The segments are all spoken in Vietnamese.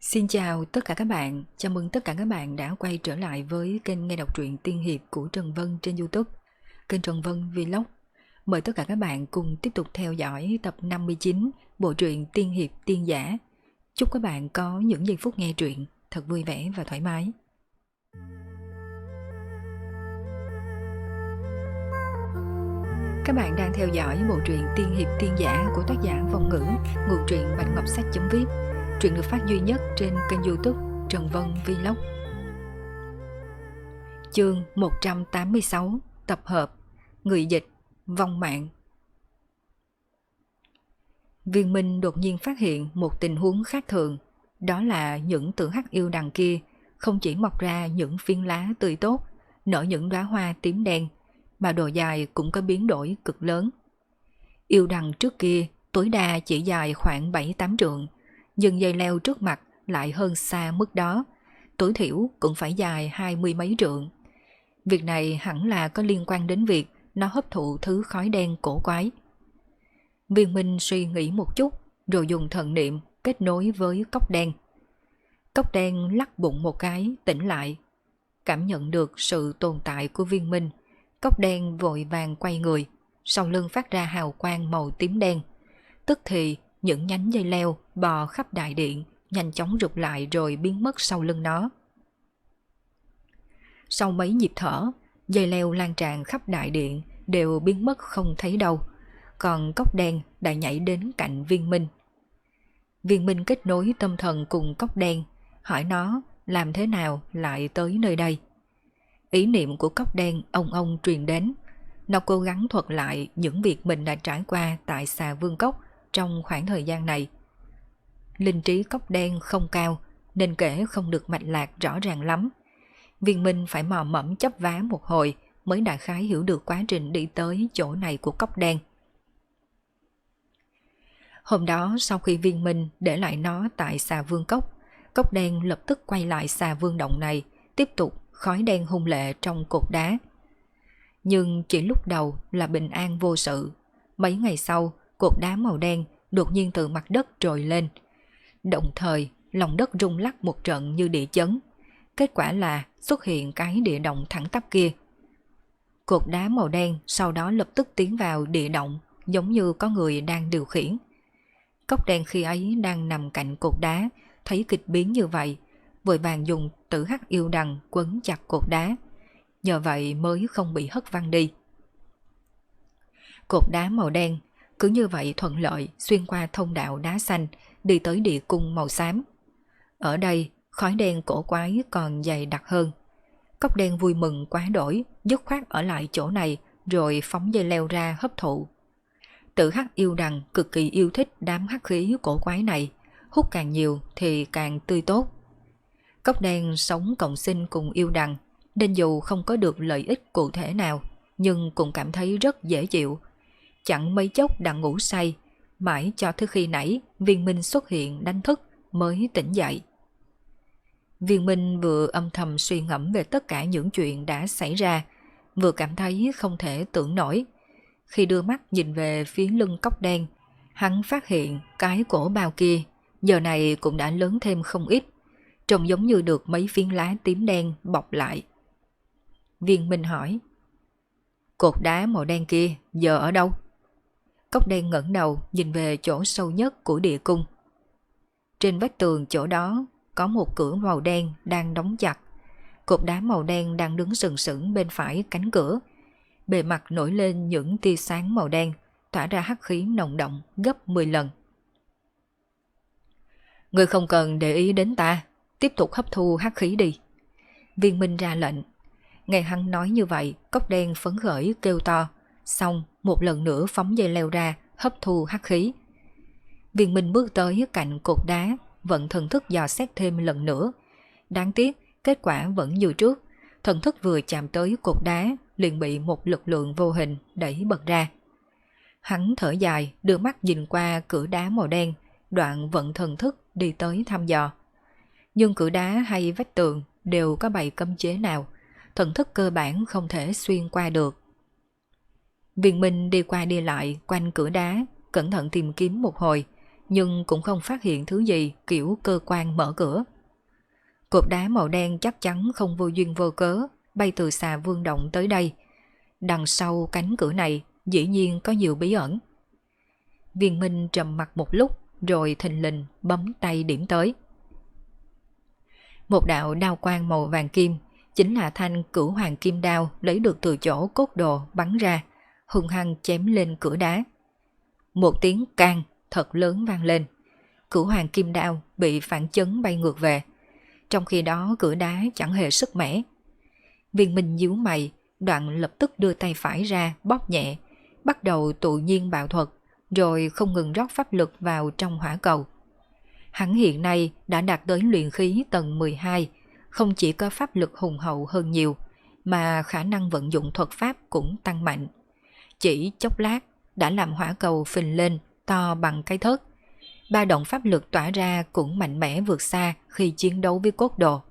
Xin chào tất cả các bạn, chào mừng tất cả các bạn đã quay trở lại với kênh nghe đọc truyện tiên hiệp của Trần Vân trên YouTube, kênh Trần Vân Vlog. Mời tất cả các bạn cùng tiếp tục theo dõi tập 59 bộ truyện tiên hiệp tiên giả. Chúc các bạn có những giây phút nghe truyện thật vui vẻ và thoải mái. Các bạn đang theo dõi bộ truyện tiên hiệp tiên giả của tác giả Vong Ngữ, nguồn truyện Bạch Ngọc Sách.viết. Truyện được phát duy nhất trên kênh YouTube Trần Vân Vlog. Chương 186, tập hợp người dịch vong mạng. Viên Minh đột nhiên phát hiện một tình huống khác thường, đó là những tử hắc yêu đằng kia không chỉ mọc ra những phiến lá tươi tốt, nở những đóa hoa tím đen, mà độ dài cũng có biến đổi cực lớn. Yêu đằng trước kia tối đa chỉ dài khoảng 7-8 trượng, nhưng dây leo trước mặt lại hơn xa mức đó, tối thiểu cũng phải dài 20 mấy trượng. Việc này hẳn là có liên quan đến việc nó hấp thụ thứ khói đen cổ quái. Viên Minh suy nghĩ một chút, rồi dùng thần niệm kết nối với cốc đen. Cốc đen lắc bụng một cái, tỉnh lại. Cảm nhận được sự tồn tại của Viên Minh, cốc đen vội vàng quay người, sau lưng phát ra hào quang màu tím đen. Tức thì những nhánh dây leo bò khắp đại điện, nhanh chóng rụt lại rồi biến mất sau lưng nó. Sau mấy nhịp thở, dây leo lan tràn khắp đại điện đều biến mất không thấy đâu, còn cốc đen đã nhảy đến cạnh Viên Minh. Viên Minh kết nối tâm thần cùng cốc đen, hỏi nó làm thế nào lại tới nơi đây. Ý niệm của cốc đen ông truyền đến, nó cố gắng thuật lại những việc mình đã trải qua tại Xà Vương Cốc trong khoảng thời gian này. Linh trí cốc đen không cao nên kể không được mạch lạc rõ ràng lắm. Viên Minh phải mò mẫm chấp vá một hồi mới đại khái hiểu được quá trình đi tới chỗ này của cốc đen. Hôm đó sau khi Viên Minh để lại nó tại Xà Vương Cốc, cốc đen lập tức quay lại Xà Vương Động này, tiếp tục khói đen hung lệ trong cột đá. Nhưng chỉ lúc đầu là bình an vô sự. Mấy ngày sau, cột đá màu đen đột nhiên từ mặt đất trồi lên. Đồng thời, lòng đất rung lắc một trận như địa chấn. Kết quả là xuất hiện cái địa động thẳng tắp kia. Cột đá màu đen sau đó lập tức tiến vào địa động, giống như có người đang điều khiển. Cốc đen khi ấy đang nằm cạnh cột đá, thấy kịch biến như vậy, vội vàng dùng tử hắc yêu đằng quấn chặt cột đá. Nhờ vậy mới không bị hất văng đi. Cột đá màu đen cứ như vậy thuận lợi xuyên qua thông đạo đá xanh, đi tới địa cung màu xám. Ở đây, khói đen cổ quái còn dày đặc hơn. Cốc đen vui mừng quá đổi, dứt khoát ở lại chỗ này rồi phóng dây leo ra hấp thụ. Tử hắc yêu đằng cực kỳ yêu thích đám hắc khí cổ quái này, hút càng nhiều thì càng tươi tốt. Cốc đen sống cộng sinh cùng yêu đằng, nên dù không có được lợi ích cụ thể nào, nhưng cũng cảm thấy rất dễ chịu. Chẳng mấy chốc đã ngủ say, mãi cho tới khi nãy Viên Minh xuất hiện đánh thức mới tỉnh dậy. Viên Minh vừa âm thầm suy ngẫm về tất cả những chuyện đã xảy ra, vừa cảm thấy không thể tưởng nổi. Khi đưa mắt nhìn về phía lưng cốc đen, hắn phát hiện cái cổ bao kia giờ này cũng đã lớn thêm không ít, trông giống như được mấy phiến lá tím đen bọc lại. Viên Minh hỏi: cột đá màu đen kia giờ ở đâu? Cốc đen ngẩng đầu nhìn về chỗ sâu nhất của địa cung. Trên vách tường chỗ đó có một cửa màu đen đang đóng chặt. Cột đá màu đen đang đứng sừng sững bên phải cánh cửa. Bề mặt nổi lên những tia sáng màu đen, tỏa ra hắc khí nồng đậm gấp 10 lần. Ngươi không cần để ý đến ta, tiếp tục hấp thu hắc khí đi. Viên Minh ra lệnh. Nghe hắn nói như vậy, cốc đen phấn khởi kêu to, xong một lần nữa phóng dây leo ra hấp thu hắc khí. Viên Minh bước tới cạnh cột đá, vận thần thức dò xét thêm lần nữa. Đáng tiếc, kết quả vẫn như trước. Thần thức vừa chạm tới cột đá liền bị một lực lượng vô hình đẩy bật ra. Hắn thở dài, đưa mắt nhìn qua cửa đá màu đen, đoạn vận thần thức đi tới thăm dò. Nhưng cửa đá hay vách tường đều có bày cấm chế nào, thần thức cơ bản không thể xuyên qua được. Viên Minh đi qua đi lại quanh cửa đá, cẩn thận tìm kiếm một hồi, nhưng cũng không phát hiện thứ gì kiểu cơ quan mở cửa. Cột đá màu đen chắc chắn không vô duyên vô cớ bay từ xà vương động tới đây. Đằng sau cánh cửa này dĩ nhiên có nhiều bí ẩn. Viên Minh trầm mặt một lúc rồi thình lình bấm tay điểm tới. Một đạo đao quang màu vàng kim, chính là thanh Cửu Hoàng Kim Đao lấy được từ chỗ cốt đồ bắn ra, hung hăng chém lên cửa đá. Một tiếng cang thật lớn vang lên, Cửu Hoàng Kim Đao bị phản chấn bay ngược về. Trong khi đó cửa đá chẳng hề sức mẻ. Viên Minh nhíu mày, đoạn lập tức đưa tay phải ra bóp nhẹ, bắt đầu tự nhiên bạo thuật, rồi không ngừng rót pháp lực vào trong hỏa cầu. Hắn hiện nay đã đạt tới luyện khí tầng 12, không chỉ có pháp lực hùng hậu hơn nhiều, mà khả năng vận dụng thuật pháp cũng tăng mạnh. Chỉ chốc lát đã làm hỏa cầu phình lên to bằng cái thớt. Ba động pháp lực tỏa ra cũng mạnh mẽ vượt xa khi chiến đấu với cốt đồ.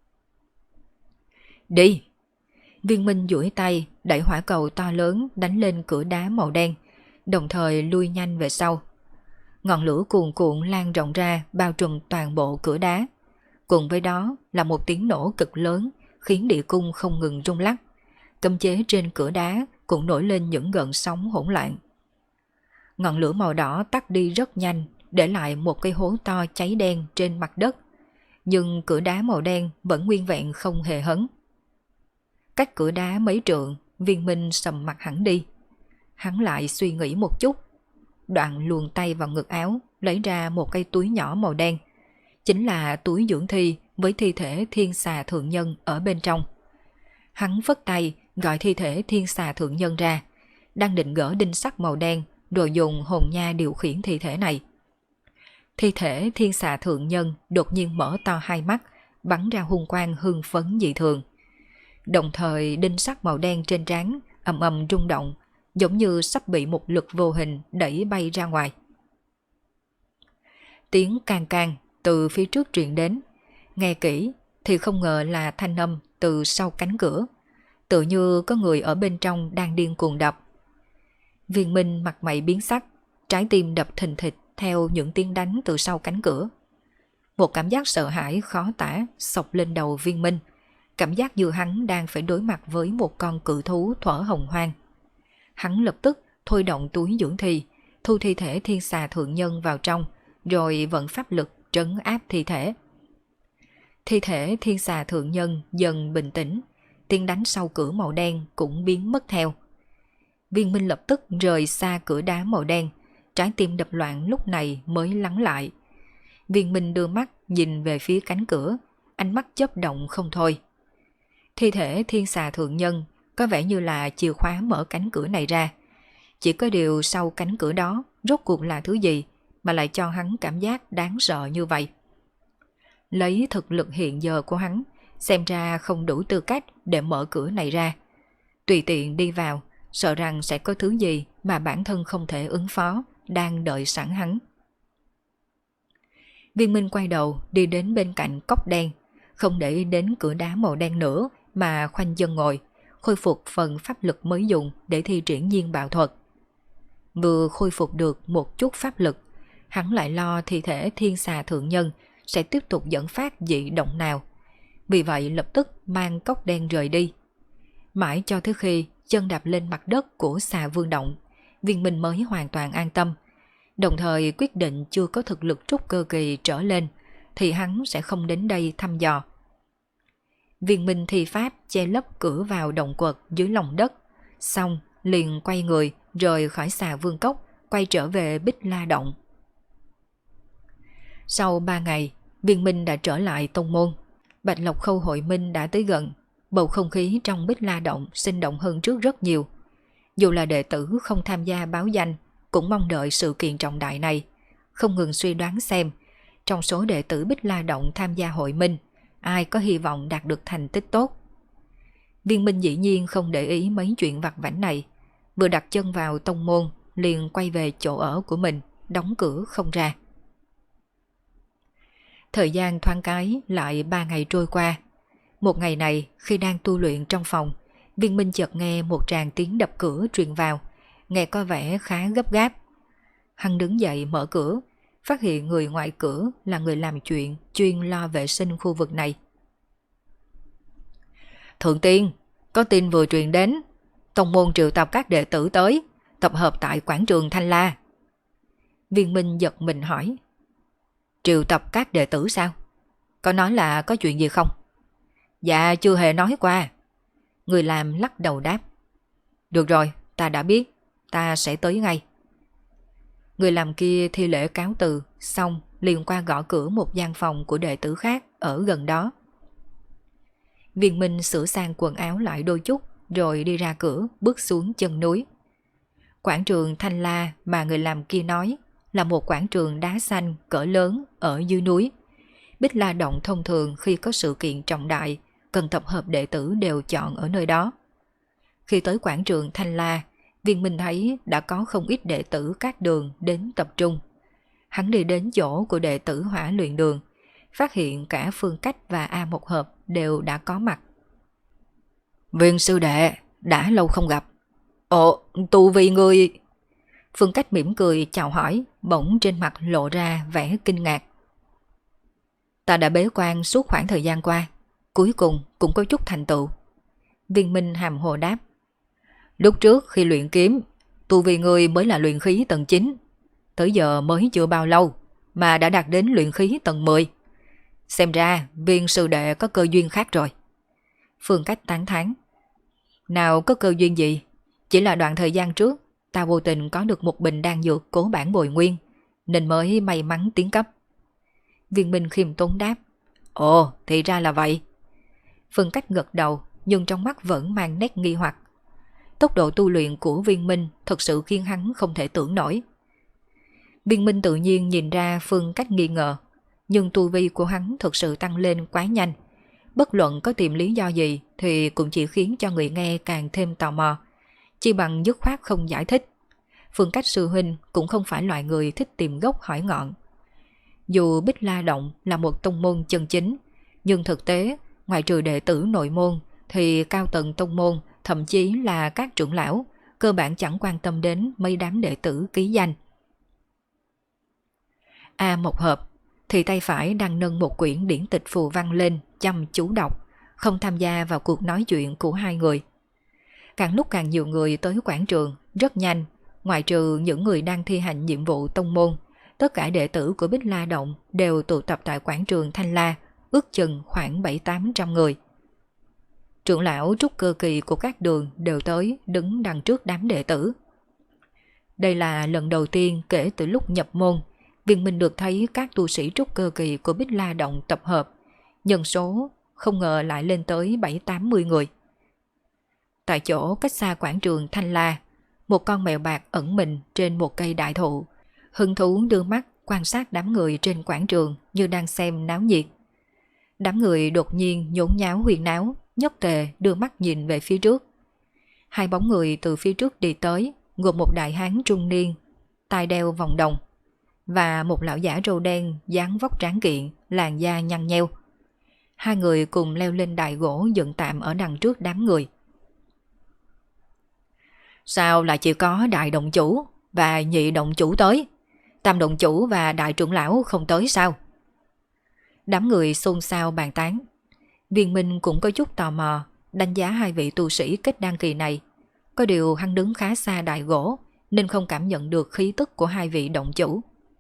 Đi! Viên Minh duỗi tay đẩy hỏa cầu to lớn đánh lên cửa đá màu đen, đồng thời lui nhanh về sau. Ngọn lửa cuồn cuộn lan rộng ra bao trùm toàn bộ cửa đá. Cùng với đó là một tiếng nổ cực lớn khiến địa cung không ngừng rung lắc. Cấm chế trên cửa đá cũng nổi lên những gợn sóng hỗn loạn. Ngọn lửa màu đỏ tắt đi rất nhanh, để lại một cái hố to cháy đen trên mặt đất. Nhưng cửa đá màu đen vẫn nguyên vẹn không hề hấn. Cách cửa đá mấy trượng, Viên Minh sầm mặt hẳn đi. Hắn lại suy nghĩ một chút, đoạn luồn tay vào ngực áo, lấy ra một cái túi nhỏ màu đen. Chính là túi dưỡng thi với thi thể thiên xà thượng nhân ở bên trong. Hắn phất tay gọi thi thể thiên xà thượng nhân ra, đang định gỡ đinh sắt màu đen rồi dùng hồn nha điều khiển thi thể này. Thi thể thiên xà thượng nhân đột nhiên mở to hai mắt, bắn ra hung quang hưng phấn dị thường. Đồng thời đinh sắt màu đen trên trán ầm ầm rung động, giống như sắp bị một lực vô hình đẩy bay ra ngoài. Tiếng can can từ phía trước truyền đến, nghe kỹ thì không ngờ là thanh âm từ sau cánh cửa, tự như có người ở bên trong đang điên cuồng đập. Viên Minh mặt mày biến sắc, trái tim đập thình thịch theo những tiếng đánh từ sau cánh cửa. Một cảm giác sợ hãi khó tả xộc lên đầu Viên Minh, cảm giác như hắn đang phải đối mặt với một con cự thú thuở hồng hoang. Hắn lập tức thôi động túi dưỡng thi, thu thi thể thiên xà thượng nhân vào trong, rồi vận pháp lực trấn áp thi thể. Thi thể thiên xà thượng nhân dần bình tĩnh, tiếng đánh sau cửa màu đen cũng biến mất theo. Viên Minh lập tức rời xa cửa đá màu đen, trái tim đập loạn lúc này mới lắng lại. Viên Minh đưa mắt nhìn về phía cánh cửa, ánh mắt chớp động không thôi. Thi thể thiên xà thượng nhân có vẻ như là chìa khóa mở cánh cửa này ra. Chỉ có điều sau cánh cửa đó rốt cuộc là thứ gì mà lại cho hắn cảm giác đáng sợ như vậy. Lấy thực lực hiện giờ của hắn, xem ra không đủ tư cách để mở cửa này ra. Tùy tiện đi vào, sợ rằng sẽ có thứ gì mà bản thân không thể ứng phó, đang đợi sẵn hắn. Viên Minh quay đầu đi đến bên cạnh cốc đen, không để ý đến cửa đá màu đen nữa mà khoanh chân ngồi, khôi phục phần pháp lực mới dùng để thi triển nhiên bạo thuật. Vừa khôi phục được một chút pháp lực, hắn lại lo thi thể thiên xà thượng nhân sẽ tiếp tục dẫn phát dị động nào. Vì vậy lập tức mang cốc đen rời đi. Mãi cho tới khi chân đạp lên mặt đất của xà vương động, Viên Minh mới hoàn toàn an tâm. Đồng thời quyết định chưa có thực lực trúc cơ kỳ trở lên thì hắn sẽ không đến đây thăm dò. Viên Minh thi pháp che lấp cửa vào động quật dưới lòng đất, xong liền quay người rời khỏi xà vương cốc, quay trở về Bích La Động. Sau 3 ngày, Viên Minh đã trở lại tông môn. Bạch Lộc Khâu hội minh đã tới gần, bầu không khí trong Bích La Động sinh động hơn trước rất nhiều. Dù là đệ tử không tham gia báo danh, cũng mong đợi sự kiện trọng đại này, không ngừng suy đoán xem trong số đệ tử Bích La Động tham gia hội minh, ai có hy vọng đạt được thành tích tốt. Viên Minh dĩ nhiên không để ý mấy chuyện vặt vãnh này, vừa đặt chân vào tông môn liền quay về chỗ ở của mình, đóng cửa không ra. Thời gian thoáng cái lại 3 ngày trôi qua. Một ngày này khi đang tu luyện trong phòng, Viên Minh chợt nghe một tràng tiếng đập cửa truyền vào, nghe có vẻ khá gấp gáp. Hắn đứng dậy mở cửa, phát hiện người ngoài cửa là người làm chuyện chuyên lo vệ sinh khu vực này. Thượng tiên, có tin vừa truyền đến, tông môn triệu tập các đệ tử tới, tập hợp tại quảng trường Thanh La. Viên Minh giật mình hỏi. Triệu tập các đệ tử sao? Có nói là có chuyện gì không? Dạ chưa hề nói qua. Người làm lắc đầu đáp. Được rồi, ta đã biết, ta sẽ tới ngay. Người làm kia thi lễ cáo từ, xong liền qua gõ cửa một gian phòng của đệ tử khác ở gần đó. Viên Minh sửa sang quần áo lại đôi chút, rồi đi ra cửa bước xuống chân núi. Quảng trường Thanh La mà người làm kia nói là một quảng trường đá xanh cỡ lớn ở dưới núi. Bích La Động thông thường khi có sự kiện trọng đại, cần tập hợp đệ tử đều chọn ở nơi đó. Khi tới quảng trường Thanh La, Viên Minh thấy đã có không ít đệ tử các đường đến tập trung. Hắn đi đến chỗ của đệ tử Hỏa Luyện Đường, phát hiện cả Phương Cách và A Một Hợp đều đã có mặt. Viên sư đệ, đã lâu không gặp. Ồ, tu vi người... Phương Cách mỉm cười chào hỏi, bỗng trên mặt lộ ra vẻ kinh ngạc. Ta đã bế quan suốt khoảng thời gian qua, cuối cùng cũng có chút thành tựu. Viên Minh hàm hồ đáp. Lúc trước khi luyện kiếm, tu vi người mới là luyện khí tầng 9, tới giờ mới chưa bao lâu mà đã đạt đến luyện khí tầng 10. Xem ra Viên sư đệ có cơ duyên khác rồi. Phương Cách tán thán. Nào có cơ duyên gì, chỉ là đoạn thời gian trước ta vô tình có được một bình đan dược cố bản bồi nguyên, nên mới may mắn tiến cấp. Viên Minh khiêm tốn đáp. Ồ, thì ra là vậy. Phương Cách gật đầu, nhưng trong mắt vẫn mang nét nghi hoặc. Tốc độ tu luyện của Viên Minh thật sự khiến hắn không thể tưởng nổi. Viên Minh tự nhiên nhìn ra Phương Cách nghi ngờ, nhưng tu vi của hắn thật sự tăng lên quá nhanh. Bất luận có tìm lý do gì thì cũng chỉ khiến cho người nghe càng thêm tò mò, chỉ bằng dứt khoát không giải thích. Phương Cách sư huynh cũng không phải loại người thích tìm gốc hỏi ngọn. Dù Bích La Động là một tông môn chân chính, nhưng thực tế, ngoài trừ đệ tử nội môn, thì cao tầng tông môn, thậm chí là các trưởng lão, cơ bản chẳng quan tâm đến mấy đám đệ tử ký danh. A Một Hợp thì tay phải đang nâng một quyển điển tịch phù văn lên, chăm chú đọc, không tham gia vào cuộc nói chuyện của hai người. Càng lúc càng nhiều người tới quảng trường, rất nhanh, ngoại trừ những người đang thi hành nhiệm vụ tông môn, tất cả đệ tử của Bích La Động đều tụ tập tại quảng trường Thanh La, ước chừng khoảng 700-800 người. Trưởng lão trúc cơ kỳ của các đường đều tới đứng đằng trước đám đệ tử. Đây là lần đầu tiên kể từ lúc nhập môn, Viên Minh được thấy các tu sĩ trúc cơ kỳ của Bích La Động tập hợp, nhân số không ngờ lại lên tới 7-80 người. Tại chỗ cách xa quảng trường Thanh La, một con mèo bạc ẩn mình trên một cây đại thụ, hứng thú đưa mắt quan sát đám người trên quảng trường như đang xem náo nhiệt. Đám người đột nhiên nhốn nháo huyên náo, nhất tề đưa mắt nhìn về phía trước. Hai bóng người từ phía trước đi tới, gồm một đại hán trung niên, tai đeo vòng đồng, và một lão giả râu đen dáng vóc tráng kiện, làn da nhăn nheo. Hai người cùng leo lên đài gỗ dựng tạm ở đằng trước đám người. Sao lại chỉ có đại động chủ và nhị động chủ tới? Tam động chủ và đại trưởng lão không tới sao? Đám người xôn xao bàn tán. Viên Minh cũng có chút tò mò, đánh giá hai vị tu sĩ kết đan kỳ này. Có điều hắn đứng khá xa đài gỗ, nên không cảm nhận được khí tức của hai vị động chủ.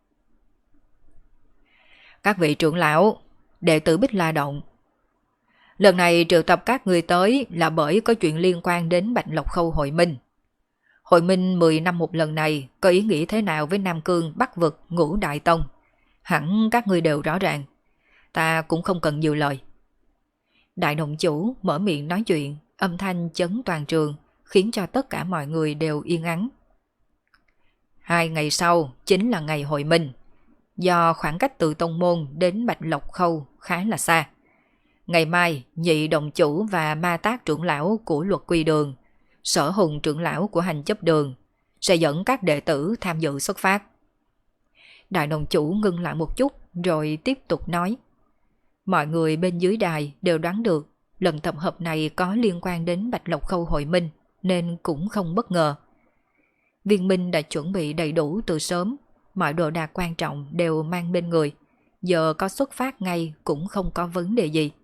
Các vị trưởng lão, đệ tử Bích La Động, lần này triệu tập các người tới là bởi có chuyện liên quan đến Bạch Lộc Khâu hội minh. Hội minh 10 năm một lần này có ý nghĩa thế nào với Nam Cương, Bắc Vực, Ngũ Đại Tông? Hẳn các ngươi đều rõ ràng. Ta cũng không cần nhiều lời. Đại động chủ mở miệng nói chuyện, âm thanh chấn toàn trường, khiến cho tất cả mọi người đều yên ắng. 2 ngày sau chính là ngày hội minh. Do khoảng cách từ tông môn đến Bạch Lộc Khâu khá là xa, ngày mai nhị động chủ và ma tác trưởng lão của Luật Quy Đường, Sở Hùng trưởng lão của Hành Chấp Đường sẽ dẫn các đệ tử tham dự xuất phát. Đại động chủ ngưng lại một chút rồi tiếp tục nói. Mọi người bên dưới đài đều đoán được lần tập hợp này có liên quan đến Bạch Lộc Khâu hội minh, nên cũng không bất ngờ. Viên Minh đã chuẩn bị đầy đủ từ sớm, mọi đồ đạc quan trọng đều mang bên người, giờ có xuất phát ngay cũng không có vấn đề gì.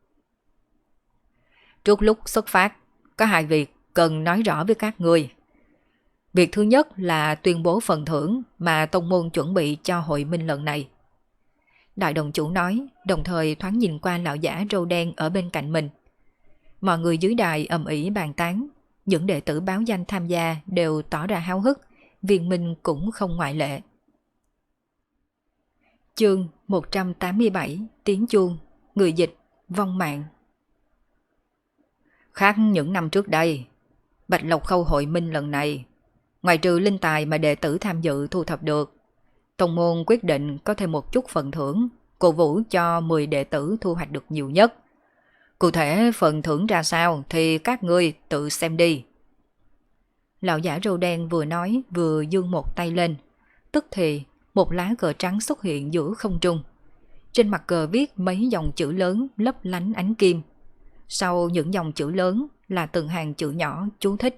Trước lúc xuất phát, có hai việc cần nói rõ với các người. Việc thứ nhất là tuyên bố phần thưởng mà tông môn chuẩn bị cho hội minh lần này. Đại đồng chủ nói, đồng thời thoáng nhìn qua lão giả râu đen ở bên cạnh mình. Mọi người dưới đài ầm ĩ bàn tán, những đệ tử báo danh tham gia đều tỏ ra háo hức, Viên Minh cũng không ngoại lệ. Chương 187 Tiếng chuông, người dịch, vong mạng. Khác những năm trước đây, Bạch Lộc Khâu hội minh lần này, ngoài trừ linh tài mà đệ tử tham dự thu thập được, tông môn quyết định có thêm một chút phần thưởng, cổ vũ cho 10 đệ tử thu hoạch được nhiều nhất. Cụ thể phần thưởng ra sao thì các ngươi tự xem đi. Lão giả râu đen vừa nói vừa giương một tay lên, tức thì một lá cờ trắng xuất hiện giữa không trung. Trên mặt cờ viết mấy dòng chữ lớn lấp lánh ánh kim. Sau những dòng chữ lớn là từng hàng chữ nhỏ chú thích.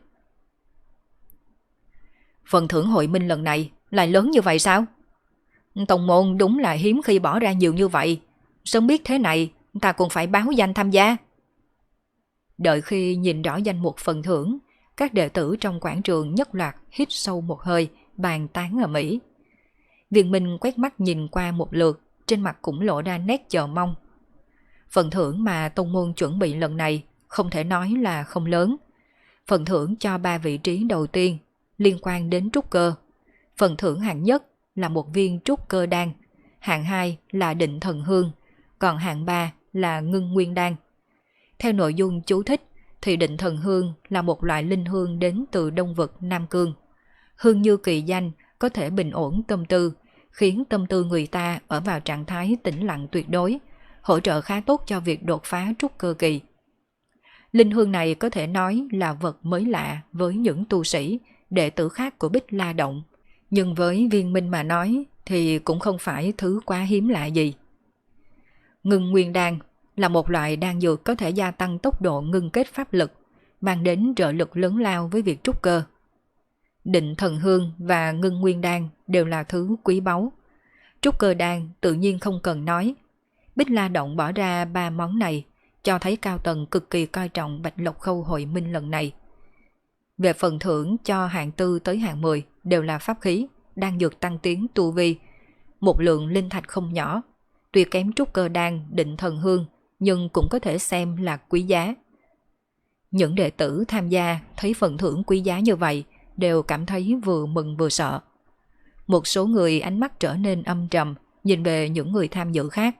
Phần thưởng hội minh lần này lại lớn như vậy sao? Tông môn đúng là hiếm khi bỏ ra nhiều như vậy. Sớm biết thế này, ta cũng phải báo danh tham gia. Đợi khi nhìn rõ danh mục phần thưởng, các đệ tử trong quảng trường nhất loạt hít sâu một hơi, bàn tán ầm ĩ. Viên Minh quét mắt nhìn qua một lượt, trên mặt cũng lộ ra nét chờ mong. Phần thưởng mà tông môn chuẩn bị lần này không thể nói là không lớn. Phần thưởng cho 3 vị trí đầu tiên liên quan đến trúc cơ. Phần thưởng hạng nhất là một viên trúc cơ đan, hạng 2 là định thần hương, còn hạng 3 là ngưng nguyên đan. Theo nội dung chú thích thì định thần hương là một loại linh hương đến từ đông vực Nam Cương. Hương như kỳ danh, có thể bình ổn tâm tư, khiến tâm tư người ta ở vào trạng thái tĩnh lặng tuyệt đối, hỗ trợ khá tốt cho việc đột phá trúc cơ kỳ. Linh hương này có thể nói là vật mới lạ với những tu sĩ, đệ tử khác của Bích La Động, nhưng với Viên Minh mà nói thì cũng không phải thứ quá hiếm lạ gì. Ngưng nguyên đan là một loại đan dược có thể gia tăng tốc độ ngưng kết pháp lực, mang đến trợ lực lớn lao với việc trúc cơ. Định thần hương và ngưng nguyên đan đều là thứ quý báu. Trúc cơ đan tự nhiên không cần nói. Bích La Động bỏ ra 3 món này, cho thấy cao tầng cực kỳ coi trọng Bạch Lộc Khâu hội minh lần này. Về phần thưởng cho hạng 4 tới hạng 10 đều là pháp khí, đan dược tăng tiến tu vi, một lượng linh thạch không nhỏ, tuy kém trúc cơ đan, định thần hương, nhưng cũng có thể xem là quý giá. Những đệ tử tham gia thấy phần thưởng quý giá như vậy đều cảm thấy vừa mừng vừa sợ. Một số người ánh mắt trở nên âm trầm, nhìn về những người tham dự khác.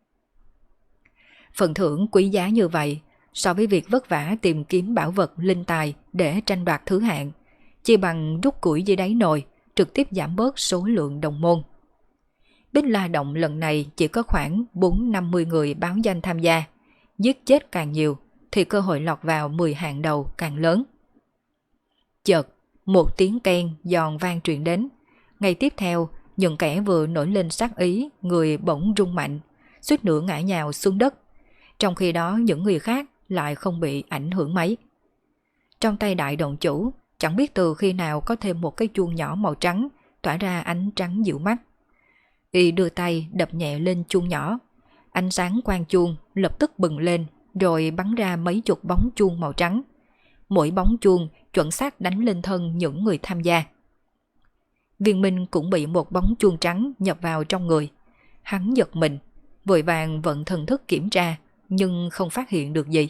Phần thưởng quý giá như vậy, so với việc vất vả tìm kiếm bảo vật linh tài để tranh đoạt thứ hạng, chỉ bằng rút củi dưới đáy nồi, trực tiếp giảm bớt số lượng đồng môn. Bích La Động lần này chỉ có khoảng 4-50 người báo danh tham gia, giết chết càng nhiều thì cơ hội lọt vào 10 hạng đầu càng lớn. Chợt, một tiếng keng giòn vang truyền đến. Ngay tiếp theo, những kẻ vừa nổi lên sát ý, người bỗng rung mạnh, suýt nữa ngã nhào xuống đất. Trong khi đó những người khác lại không bị ảnh hưởng mấy. Trong tay đại đồng chủ, chẳng biết từ khi nào có thêm một cái chuông nhỏ màu trắng, tỏa ra ánh trắng dịu mắt. Y đưa tay đập nhẹ lên chuông nhỏ. Ánh sáng quang chuông lập tức bừng lên, rồi bắn ra mấy chục bóng chuông màu trắng. Mỗi bóng chuông chuẩn xác đánh lên thân những người tham gia. Viên Minh cũng bị một bóng chuông trắng nhập vào trong người. Hắn giật mình, vội vàng vận thần thức kiểm tra, nhưng không phát hiện được gì.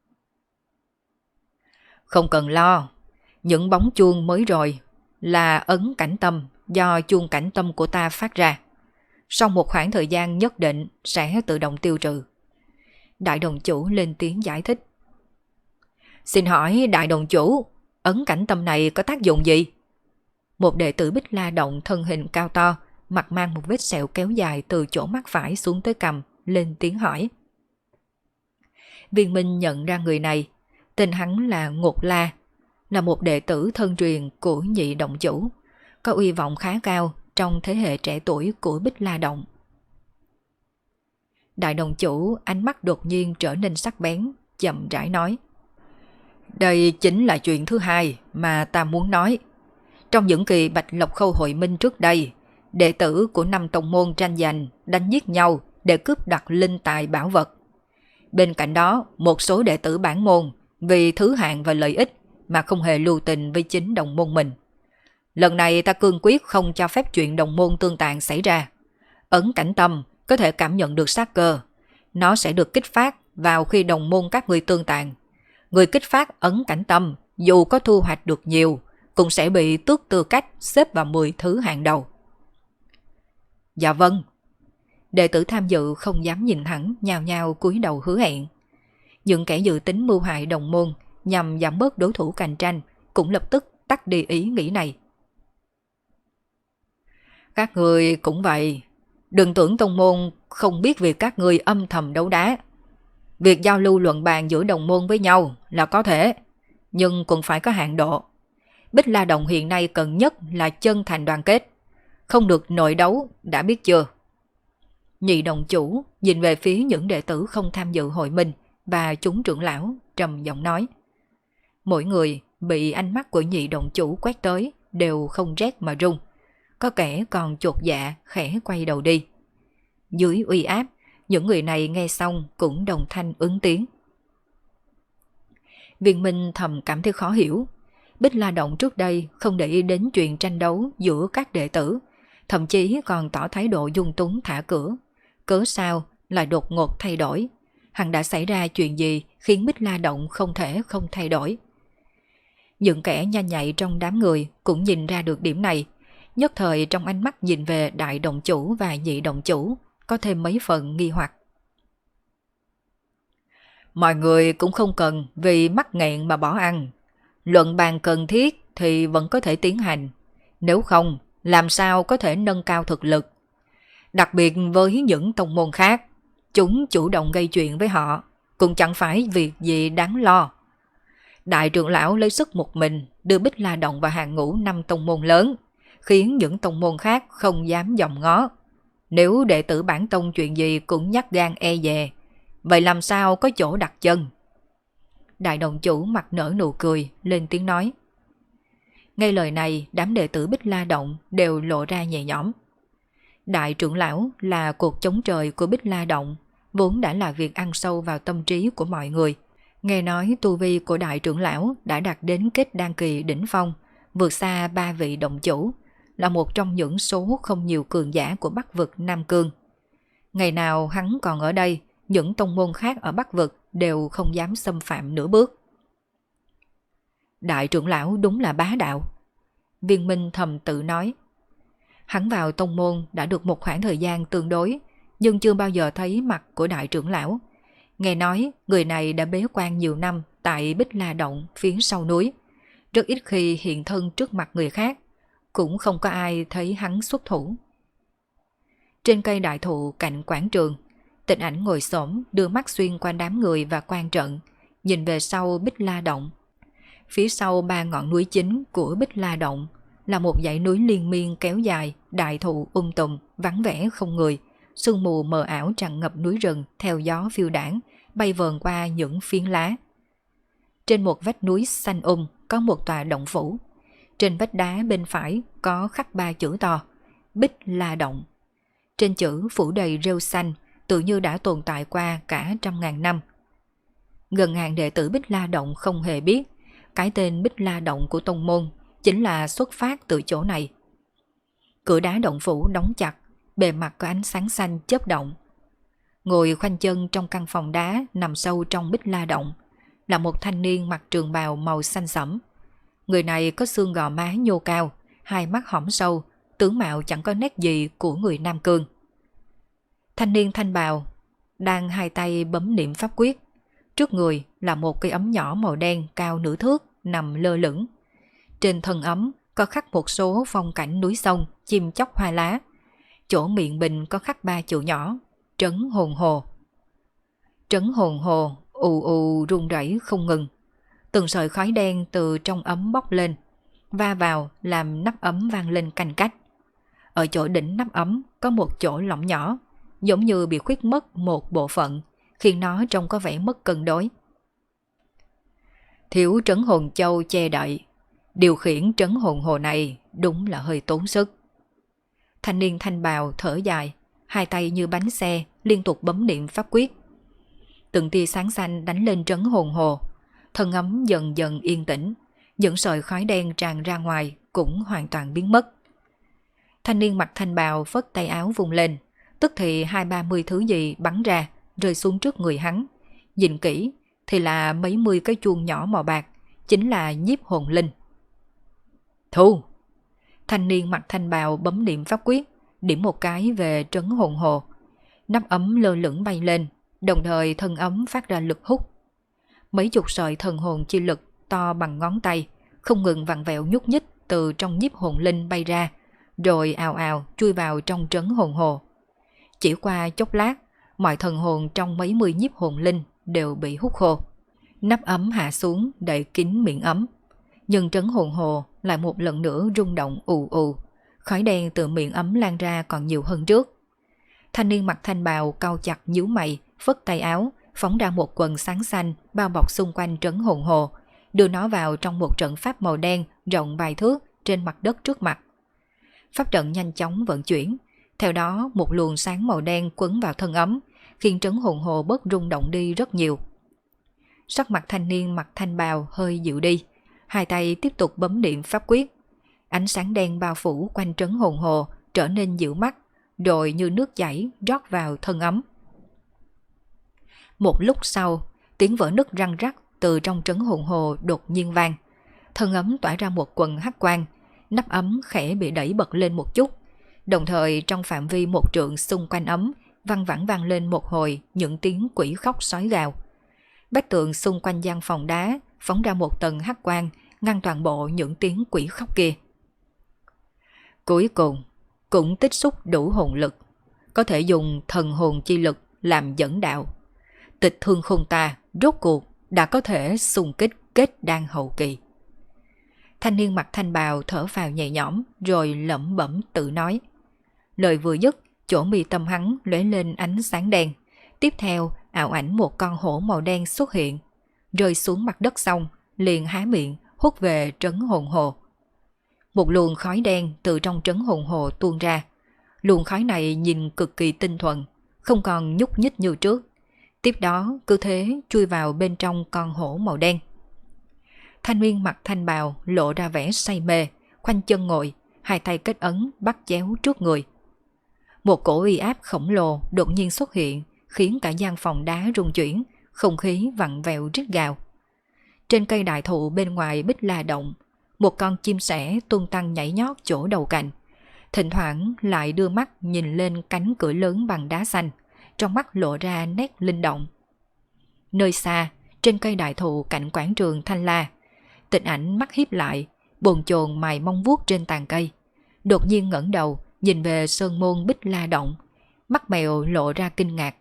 Không cần lo, những bóng chuông mới rồi là ấn cảnh tâm do chuông cảnh tâm của ta phát ra. Sau một khoảng thời gian nhất định sẽ tự động tiêu trừ. Đại đồng chủ lên tiếng giải thích. Xin hỏi đại đồng chủ, ấn cảnh tâm này có tác dụng gì? Một đệ tử Bích La Động thân hình cao to, mặt mang một vết sẹo kéo dài từ chỗ mắt phải xuống tới cằm, lên tiếng hỏi. Viên Minh nhận ra người này, tên hắn là Ngột La, là một đệ tử thân truyền của nhị động chủ, có uy vọng khá cao trong thế hệ trẻ tuổi của Bích La Động. Đại đồng chủ ánh mắt đột nhiên trở nên sắc bén, chậm rãi nói. Đây chính là chuyện thứ hai mà ta muốn nói. Trong những kỳ Bạch Lộc Khâu hội minh trước đây, đệ tử của 5 tông môn tranh giành đánh giết nhau để cướp đoạt linh tài bảo vật. Bên cạnh đó, một số đệ tử bản môn vì thứ hạng và lợi ích mà không hề lưu tình với chính đồng môn mình. Lần này ta cương quyết không cho phép chuyện đồng môn tương tàn xảy ra. Ấn cảnh tâm có thể cảm nhận được sát cơ. Nó sẽ được kích phát vào khi đồng môn các ngươi tương tàn. Người kích phát ấn cảnh tâm dù có thu hoạch được nhiều cũng sẽ bị tước tư cách xếp vào 10 thứ hạng đầu. Dạ vâng. Đệ tử tham dự không dám nhìn thẳng, nhao nhao cúi đầu hứa hẹn. Những kẻ dự tính mưu hại đồng môn nhằm giảm bớt đối thủ cạnh tranh cũng lập tức tắt đi ý nghĩ này. Các người cũng vậy, đừng tưởng tông môn không biết việc các người âm thầm đấu đá. Việc giao lưu luận bàn giữa đồng môn với nhau là có thể, nhưng cũng phải có hạn độ. Bích La Đồng hiện nay cần nhất là chân thành đoàn kết, không được nội đấu, đã biết chưa? Nhị đồng chủ nhìn về phía những đệ tử không tham dự hội minh và chúng trưởng lão, trầm giọng nói. Mỗi người bị ánh mắt của nhị đồng chủ quét tới đều không rét mà run. Có kẻ còn chột dạ khẽ quay đầu đi. Dưới uy áp, những người này nghe xong cũng đồng thanh ứng tiếng. Viên Minh thầm cảm thấy khó hiểu. Bích La Động trước đây không để ý đến chuyện tranh đấu giữa các đệ tử, thậm chí còn tỏ thái độ dung túng thả cửa. Cớ sao lại đột ngột thay đổi? Hẳn đã xảy ra chuyện gì khiến Bích La Động không thể không thay đổi? Những kẻ nhanh nhạy trong đám người cũng nhìn ra được điểm này. Nhất thời trong ánh mắt nhìn về đại đồng chủ và nhị đồng chủ có thêm mấy phần nghi hoặc. Mọi người cũng không cần vì mắc nghẹn mà bỏ ăn. Luận bàn cần thiết thì vẫn có thể tiến hành. Nếu không, làm sao có thể nâng cao thực lực? Đặc biệt với những tông môn khác, chúng chủ động gây chuyện với họ cũng chẳng phải việc gì đáng lo. Đại trưởng lão lấy sức một mình đưa Bích La Động vào hàng ngũ 5 tông môn lớn, khiến những tông môn khác không dám dòm ngó. Nếu đệ tử bản tông chuyện gì cũng nhát gan e dè, vậy làm sao có chỗ đặt chân? Đại đồng chủ mặt nở nụ cười, lên tiếng nói. Ngay lời này, đám đệ tử Bích La Động đều lộ ra nhẹ nhõm. Đại trưởng lão là cột chống trời của Bích La Động, vốn đã là việc ăn sâu vào tâm trí của mọi người. Nghe nói tu vi của đại trưởng lão đã đạt đến kết đan kỳ đỉnh phong, vượt xa 3 vị động chủ, là một trong những số không nhiều cường giả của Bắc vực Nam Cương. Ngày nào hắn còn ở đây, những tông môn khác ở Bắc vực đều không dám xâm phạm nửa bước. Đại trưởng lão đúng là bá đạo. Viên Minh thầm tự nói. Hắn vào tông môn đã được một khoảng thời gian tương đối, nhưng chưa bao giờ thấy mặt của đại trưởng lão. Nghe nói người này đã bế quan nhiều năm tại Bích La Động phía sau núi, rất ít khi hiện thân trước mặt người khác, cũng không có ai thấy hắn xuất thủ. Trên cây đại thụ cạnh quảng trường, Tịnh Ảnh ngồi xổm đưa mắt xuyên qua đám người và quan trận, nhìn về sau Bích La Động. Phía sau 3 ngọn núi chính của Bích La Động là một dãy núi liên miên kéo dài, đại thụ tùm, vắng vẻ không người, sương mù mờ ảo tràn ngập núi rừng theo gió phiêu đãng, bay vờn qua những phiến lá. Trên một vách núi xanh có một tòa động phủ. Trên vách đá bên phải có khắc 3 chữ to, Bích La Động. Trên chữ phủ đầy rêu xanh, tự như đã tồn tại qua cả 100.000 năm. Gần ngàn đệ tử Bích La Động không hề biết, cái tên Bích La Động của tông môn chính là xuất phát từ chỗ này. Cửa đá động phủ đóng chặt, bề mặt có ánh sáng xanh chớp động. Ngồi khoanh chân trong căn phòng đá nằm sâu trong Bích La Động là một thanh niên mặc trường bào màu xanh sẫm. Người này có xương gò má nhô cao, hai mắt hõm sâu, tướng mạo chẳng có nét gì của người Nam Cương. Thanh niên thanh bào đang hai tay bấm niệm pháp quyết. Trước người là một cây ấm nhỏ màu đen cao nửa thước nằm lơ lửng. Trên thân ấm có khắc một số phong cảnh núi sông, chim chóc hoa lá. Chỗ miệng bình có khắc 3 chữ nhỏ, Trấn Hồn Hồ. Trấn Hồn Hồ ù ù rung rẩy không ngừng. Từng sợi khói đen từ trong ấm bốc lên, va vào làm nắp ấm vang lên canh cách. Ở chỗ đỉnh nắp ấm có một chỗ lỏng nhỏ, giống như bị khuyết mất một bộ phận, khiến nó trông có vẻ mất cân đối. Thiếu Trấn Hồn Châu che đậy, điều khiển Trấn Hồn Hồ này đúng là hơi tốn sức. Thanh niên thanh bào thở dài, hai tay như bánh xe liên tục bấm niệm pháp quyết. Từng tia sáng xanh đánh lên trấn hồn hồ, thân ấm dần dần yên tĩnh, những sợi khói đen tràn ra ngoài cũng hoàn toàn biến mất. Thanh niên mặc thanh bào phất tay áo vung lên, tức thì 20-30 thứ gì bắn ra, rơi xuống trước người hắn. Nhìn kỹ thì là mấy mươi cái chuông nhỏ màu bạc, chính là nhiếp hồn linh. Thu! Thanh niên mặc thanh bào bấm niệm pháp quyết, điểm một cái về trấn hồn hồ. Nắp ấm lơ lửng bay lên, đồng thời thân ấm phát ra lực hút. Mấy chục sợi thần hồn chi lực to bằng ngón tay, không ngừng vặn vẹo nhúc nhích từ trong nhiếp hồn linh bay ra, rồi ào ào chui vào trong trấn hồn hồ. Chỉ qua chốc lát, mọi thần hồn trong mấy mươi nhiếp hồn linh đều bị hút khô. Nắp ấm hạ xuống đậy kín miệng ấm, nhưng trấn hồn hồ lại một lần nữa rung động ù ù, khói đen từ miệng ấm lan ra còn nhiều hơn trước. Thanh niên mặc thanh bào cau chặt nhíu mày, phất tay áo, phóng ra một quần sáng xanh bao bọc xung quanh trấn hồn hồ, đưa nó vào trong một trận pháp màu đen rộng vài thước trên mặt đất trước mặt. Pháp trận nhanh chóng vận chuyển, theo đó một luồng sáng màu đen quấn vào thân ấm, khiến trấn hồn hồ bớt rung động đi rất nhiều. Sắc mặt thanh niên mặc thanh bào hơi dịu đi, hai tay tiếp tục bấm niệm pháp quyết. Ánh sáng đen bao phủ quanh trấn hồn hồ trở nên dịu mắt, rồi như nước chảy rót vào thân ấm. Một lúc sau, tiếng vỡ nứt răng rắc từ trong trấn hồn hồ đột nhiên vang. Thân ấm tỏa ra một quần hắc quang, nắp ấm khẽ bị đẩy bật lên một chút. Đồng thời trong phạm vi một trượng xung quanh ấm văng vẳng vang lên một hồi những tiếng quỷ khóc sói gào. Vách tường xung quanh gian phòng đá phóng ra một tầng hắc quang, ngăn toàn bộ những tiếng quỷ khóc kia. Cuối cùng cũng tích xúc đủ hồn lực, có thể dùng thần hồn chi lực làm dẫn đạo. Tịch Thương Khôn ta rốt cuộc đã có thể xung kích kết đan hậu kỳ. Thanh niên mặc thanh bào thở phào nhẹ nhõm rồi lẩm bẩm tự nói. Lời vừa dứt, chỗ mi tâm hắn lóe lên ánh sáng đen. Tiếp theo, ảo ảnh một con hổ màu đen xuất hiện, rơi xuống mặt đất xong, liền há miệng hút về trấn hồn hồ. Một luồng khói đen từ trong trấn hồn hồ tuôn ra. Luồng khói này nhìn cực kỳ tinh thuần, không còn nhúc nhích như trước. Tiếp đó cứ thế chui vào bên trong con hổ màu đen. Thanh niên mặc thanh bào lộ ra vẻ say mê, khoanh chân ngồi, hai tay kết ấn bắt chéo trước người. Một cổ uy áp khổng lồ đột nhiên xuất hiện, khiến cả gian phòng đá rung chuyển, không khí vặn vẹo rít gào. Trên cây đại thụ bên ngoài Bích La Động, một con chim sẻ tung tăng nhảy nhót chỗ đầu cành, thỉnh thoảng lại đưa mắt nhìn lên cánh cửa lớn bằng đá xanh, trong mắt lộ ra nét linh động. Nơi xa, trên cây đại thụ cạnh quảng trường Thanh La, Tịch Ảnh mắt híp lại, bồn chồn mày mong vuốt trên tàn cây, đột nhiên ngẩng đầu nhìn về sơn môn Bích La Động, mắt mèo lộ ra kinh ngạc.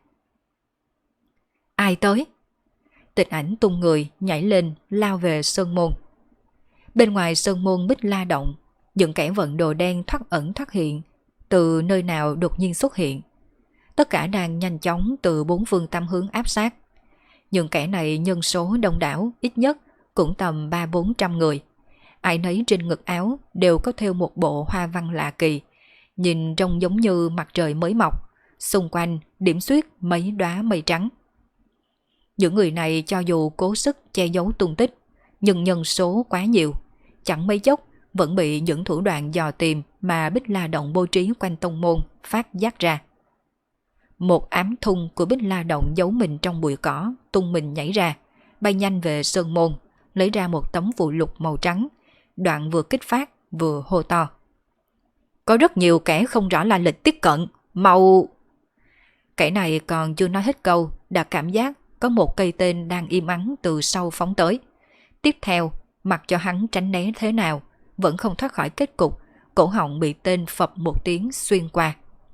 Ai tới? Tịch Ảnh tung người nhảy lên lao về sơn môn. Bên ngoài sơn môn Bích La Động, những kẻ vận đồ đen thoát ẩn thoát hiện, từ nơi nào đột nhiên xuất hiện. Tất cả đang nhanh chóng từ bốn phương tám hướng áp sát. Những kẻ này nhân số đông đảo, ít nhất cũng tầm 300-400 người. Ai nấy trên ngực áo đều có theo một bộ hoa văn lạ kỳ, nhìn trông giống như mặt trời mới mọc, xung quanh điểm xuyết mấy đóa mây trắng. Những người này cho dù cố sức che giấu tung tích, nhưng nhân số quá nhiều, chẳng mấy chốc vẫn bị những thủ đoạn dò tìm mà Bích La Động bố trí quanh tông môn phát giác ra. Một ám thung của Bích La Động giấu mình trong bụi cỏ, tung mình nhảy ra, bay nhanh về sơn môn, lấy ra một tấm phù lục màu trắng, đoạn vừa kích phát vừa hô to. Có rất nhiều kẻ không rõ là lịch tiếp cận, mau... Kẻ này còn chưa nói hết câu, đã cảm giác có một cây tên đang im ắng từ sau phóng tới. Tiếp theo, mặc cho hắn tránh né thế nào, vẫn không thoát khỏi kết cục, cổ họng bị tên phập một tiếng xuyên qua.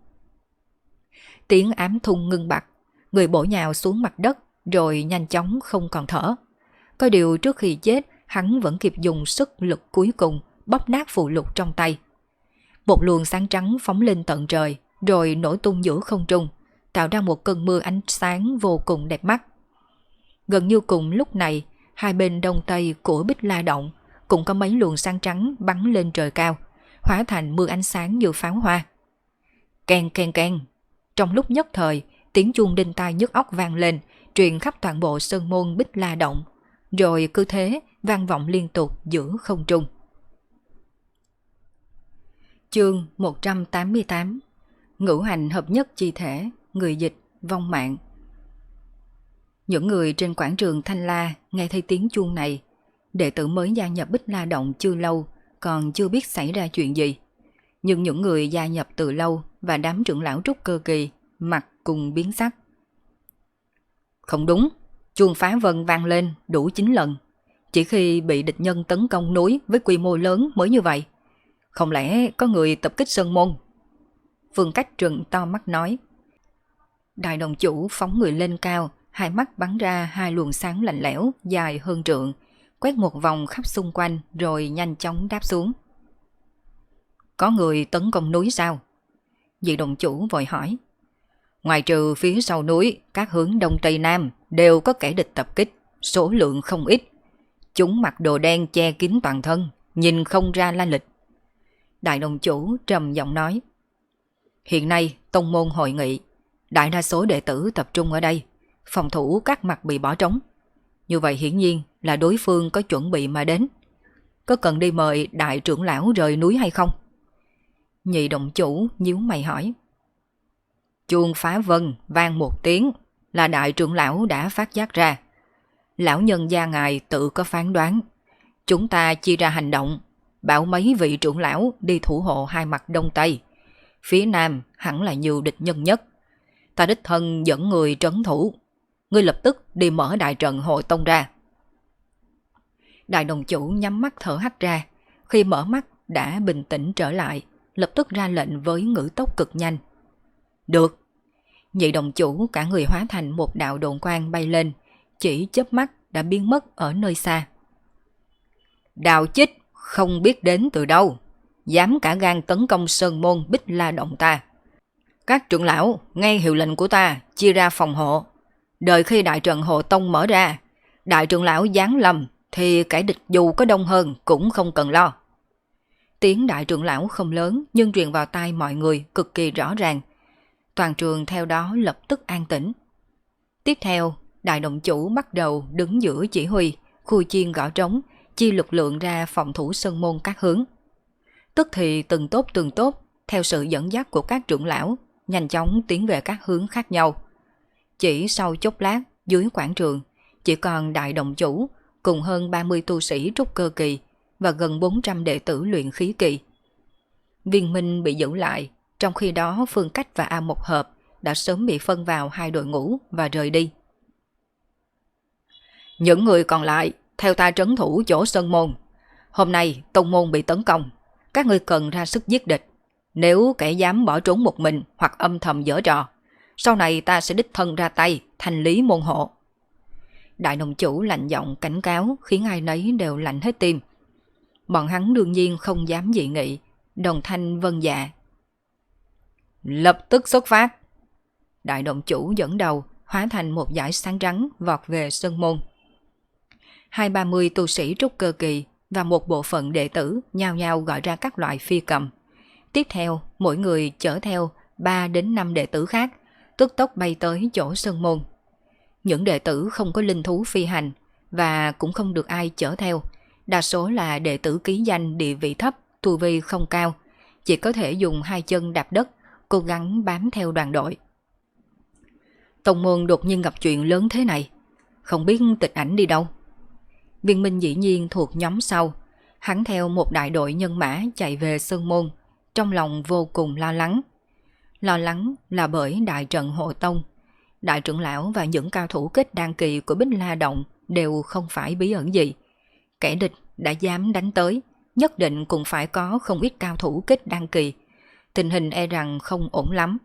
Tiếng ám thung ngưng bặt, người bổ nhào xuống mặt đất rồi nhanh chóng không còn thở. Có điều trước khi chết, hắn vẫn kịp dùng sức lực cuối cùng bóp nát phù lục trong tay. Một luồng sáng trắng phóng lên tận trời, rồi nổ tung giữa không trung, tạo ra một cơn mưa ánh sáng vô cùng đẹp mắt. Gần như cùng lúc này, hai bên đông tây của Bích La Động cũng có mấy luồng sáng trắng bắn lên trời cao, hóa thành mưa ánh sáng như pháo hoa. Keng keng keng. Trong lúc nhất thời, tiếng chuông đinh tai nhức óc vang lên, truyền khắp toàn bộ sơn môn Bích La Động, rồi cứ thế vang vọng liên tục giữa không trung. Chương 188. Ngũ hành hợp nhất chi thể, người dịch, vong mạng. Những người trên quảng trường Thanh La nghe thấy tiếng chuông này, đệ tử mới gia nhập Bích La Động chưa lâu, còn chưa biết xảy ra chuyện gì. Nhưng những người gia nhập từ lâu và đám trưởng lão trúc cơ kỳ, mặt cùng biến sắc. Không đúng, chuông phá vân vang lên đủ 9 lần, chỉ khi bị địch nhân tấn công núi với quy mô lớn mới như vậy. Không lẽ có người tập kích sơn môn? Phương Cách trừng to mắt nói. Đại đồng chủ phóng người lên cao, hai mắt bắn ra hai luồng sáng lạnh lẽo dài hơn trượng, quét một vòng khắp xung quanh rồi nhanh chóng đáp xuống. Có người tấn công núi sao? Vị đồng chủ vội hỏi. Ngoài trừ phía sau núi, các hướng đông tây nam đều có kẻ địch tập kích, số lượng không ít. Chúng mặc đồ đen che kín toàn thân, nhìn không ra la lịch. Đại đồng chủ trầm giọng nói. Hiện nay tông môn hội nghị, đại đa số đệ tử tập trung ở đây, phòng thủ các mặt bị bỏ trống. Như vậy hiển nhiên là đối phương có chuẩn bị mà đến. Có cần đi mời đại trưởng lão rời núi hay không? Nhị đồng chủ nhíu mày hỏi. Chuông phá vân vang một tiếng là đại trưởng lão đã phát giác ra. Lão nhân gia ngài tự có phán đoán. Chúng ta chia ra hành động, bảo mấy vị trưởng lão đi thủ hộ hai mặt đông tây. Phía nam hẳn là nhiều địch nhân nhất. Ta đích thân dẫn người trấn thủ. Ngươi lập tức đi mở đại trận hộ tông ra. Đại đồng chủ nhắm mắt thở hắt ra. Khi mở mắt đã bình tĩnh trở lại, lập tức ra lệnh với ngữ tốc cực nhanh. Được. Nhị đồng chủ cả người hóa thành một đạo độn quang bay lên, chỉ chớp mắt đã biến mất ở nơi xa. Đào Chích không biết đến từ đâu, dám cả gan tấn công sơn môn Bích La Động ta. Các trưởng lão nghe hiệu lệnh của ta chia ra phòng hộ. Đợi khi đại trận hộ tông mở ra, đại trưởng lão giáng lâm thì kẻ địch dù có đông hơn cũng không cần lo. Tiếng đại trưởng lão không lớn nhưng truyền vào tai mọi người cực kỳ rõ ràng. Toàn trường theo đó lập tức an tĩnh. Tiếp theo, đại động chủ bắt đầu đứng giữa chỉ huy, khui chiên gõ trống, chia lực lượng ra phòng thủ sơn môn các hướng. Tức thì từng tốt, theo sự dẫn dắt của các trưởng lão, nhanh chóng tiến về các hướng khác nhau. Chỉ sau chốc lát, dưới quảng trường, chỉ còn đại động chủ cùng hơn 30 tu sĩ trúc cơ kỳ và gần 400 đệ tử luyện khí kỳ. Viên Minh bị giữ lại, trong khi đó Phương Cách và A Một Hợp đã sớm bị phân vào hai đội ngũ và rời đi. Những người còn lại theo ta trấn thủ chỗ sơn môn. Hôm nay tông môn bị tấn công, các ngươi cần ra sức giết địch. Nếu kẻ dám bỏ trốn một mình hoặc âm thầm giở trò, sau này ta sẽ đích thân ra tay thanh lý môn hộ. Đại đồng chủ lạnh giọng cảnh cáo khiến ai nấy đều lạnh hết tim. Bọn hắn đương nhiên không dám dị nghị, đồng thanh vâng dạ. Lập tức xuất phát. Đại đồng chủ dẫn đầu hóa thành một dải sáng trắng vọt về sơn môn. 20-30 tu sĩ trúc cơ kỳ và một bộ phận đệ tử nhao nhao gọi ra các loại phi cầm. Tiếp theo, mỗi người chở theo 3 đến 5 đệ tử khác, tức tốc bay tới chỗ sơn môn. Những đệ tử không có linh thú phi hành và cũng không được ai chở theo, đa số là đệ tử ký danh địa vị thấp, tu vi không cao, chỉ có thể dùng hai chân đạp đất, cố gắng bám theo đoàn đội. Tông môn đột nhiên gặp chuyện lớn thế này, không biết Tịch Ảnh đi đâu. Viên Minh dĩ nhiên thuộc nhóm sau, hắn theo một đại đội nhân mã chạy về sơn môn, trong lòng vô cùng lo lắng. Lo lắng là bởi đại trận hộ tông, đại trưởng lão và những cao thủ kết đan kỳ của Bích La Động đều không phải bí ẩn gì. Kẻ địch đã dám đánh tới, nhất định cũng phải có không ít cao thủ kết đan kỳ. Tình hình e rằng không ổn lắm.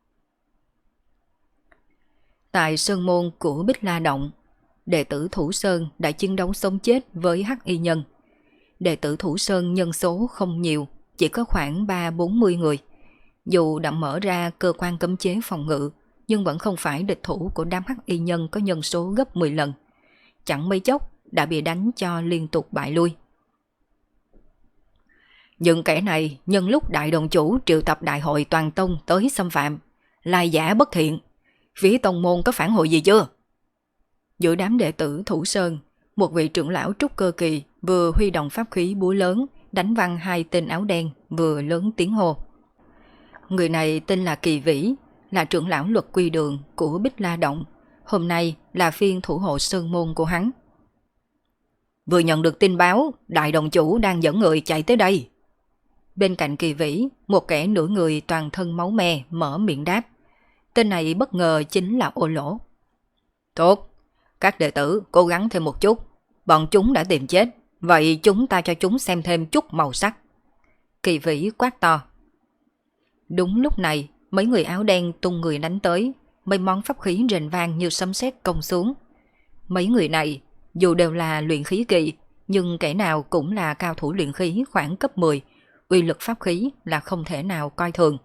Tại sơn môn của Bích La Động, đệ tử Thủ Sơn đã chiến đấu sống chết với Hắc Y Nhân. Đệ tử Thủ Sơn nhân số không nhiều, chỉ có khoảng 30-40 người. Dù đã mở ra cơ quan cấm chế phòng ngự, nhưng vẫn không phải địch thủ của đám Hắc Y Nhân có nhân số gấp 10 lần. Chẳng mấy chốc đã bị đánh cho liên tục bại lui. Nhưng kẻ này nhân lúc đại đồng chủ triệu tập đại hội toàn tông tới xâm phạm, lai giả bất thiện. Phía tông môn có phản hồi gì chưa? Giữa đám đệ tử Thủ Sơn, một vị trưởng lão trúc cơ kỳ vừa huy động pháp khí búa lớn đánh văng hai tên áo đen, vừa lớn tiếng hô. Người này tên là Kỳ Vĩ, là trưởng lão luật quy đường của Bích La Động. Hôm nay là phiên thủ hộ sơn môn của hắn. Vừa nhận được tin báo, đại đồng chủ đang dẫn người chạy tới đây. Bên cạnh Kỳ Vĩ, một kẻ nửa người toàn thân máu me mở miệng đáp. Tên này bất ngờ chính là Ô Lỗ. Tốt, các đệ tử cố gắng thêm một chút. Bọn chúng đã tìm chết, vậy chúng ta cho chúng xem thêm chút màu sắc. Kỳ Vĩ quát to. Đúng lúc này, mấy người áo đen tung người đánh tới, mấy món pháp khí rền vang như sấm sét công xuống. Mấy người này, dù đều là luyện khí kỳ, nhưng kẻ nào cũng là cao thủ luyện khí khoảng cấp 10, uy lực pháp khí là không thể nào coi thường.